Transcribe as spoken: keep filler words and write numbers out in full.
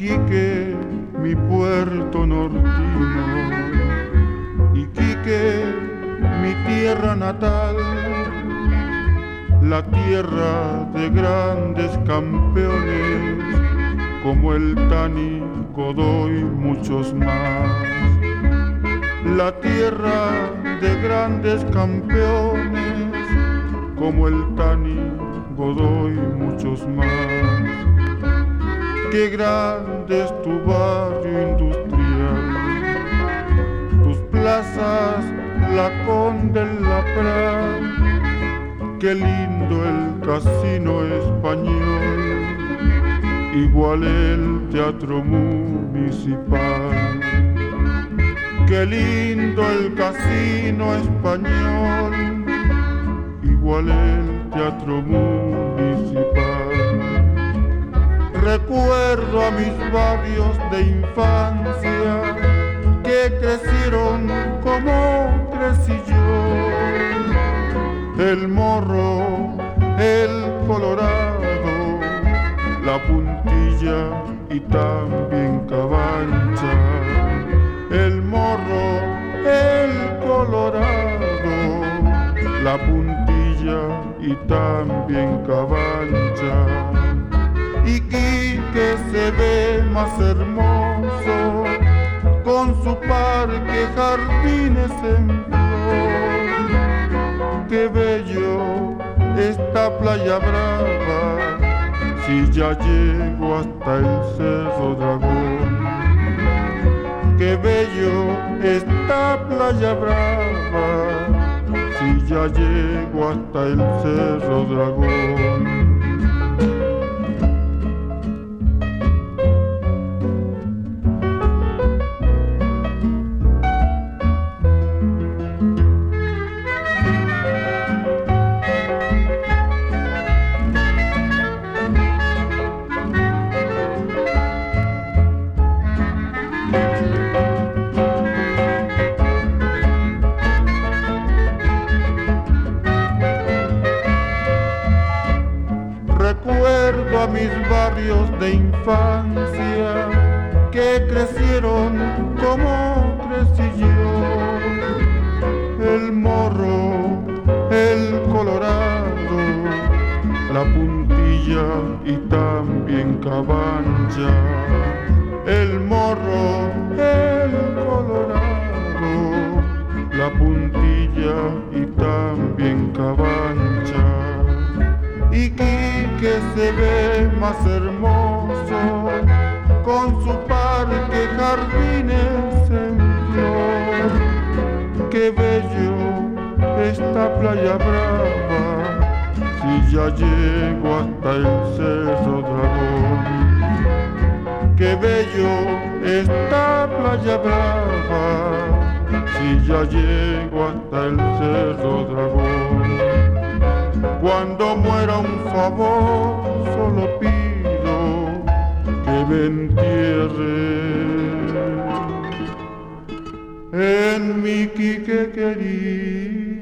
Iquique, mi puerto nortino, Iquique, mi tierra natal, la tierra de grandes campeones, como el Tani, Godoy, muchos más. La tierra de grandes campeones, como el Tani, Godoy, muchos más. Qué grande es tu barrio industrial, tus plazas, la Conde, la Prat. Qué lindo el casino español, igual el teatro municipal. Qué lindo el casino español, igual el teatro municipal. Recuerdo a mis barrios de infancia que crecieron como crecí yo. El Morro, el Colorado, la Puntilla y también Cabancha. El Morro, el Colorado, la Puntilla y también Cabancha. Iquique se ve más hermoso con su parque, jardines en flor. Qué bello esta playa brava, si ya llego hasta el Cerro Dragón. Qué bello esta playa brava, si ya llego hasta el Cerro Dragón. Recuerdo a mis barrios de infancia que crecieron como crecí yo. El Morro, el Colorado, la Puntilla y también Cabancha. El Morro, el Colorado, la Puntilla y también Cabancha. Iquique se ve más hermoso con su parque, jardines en flor. Qué bello esta playa brava, si ya llego hasta el Cerro Dragón. Qué bello esta playa brava, si ya llego hasta el Cerro Dragón. Cuando muera un favor, solo pido que me entierre en mi Iquique querido.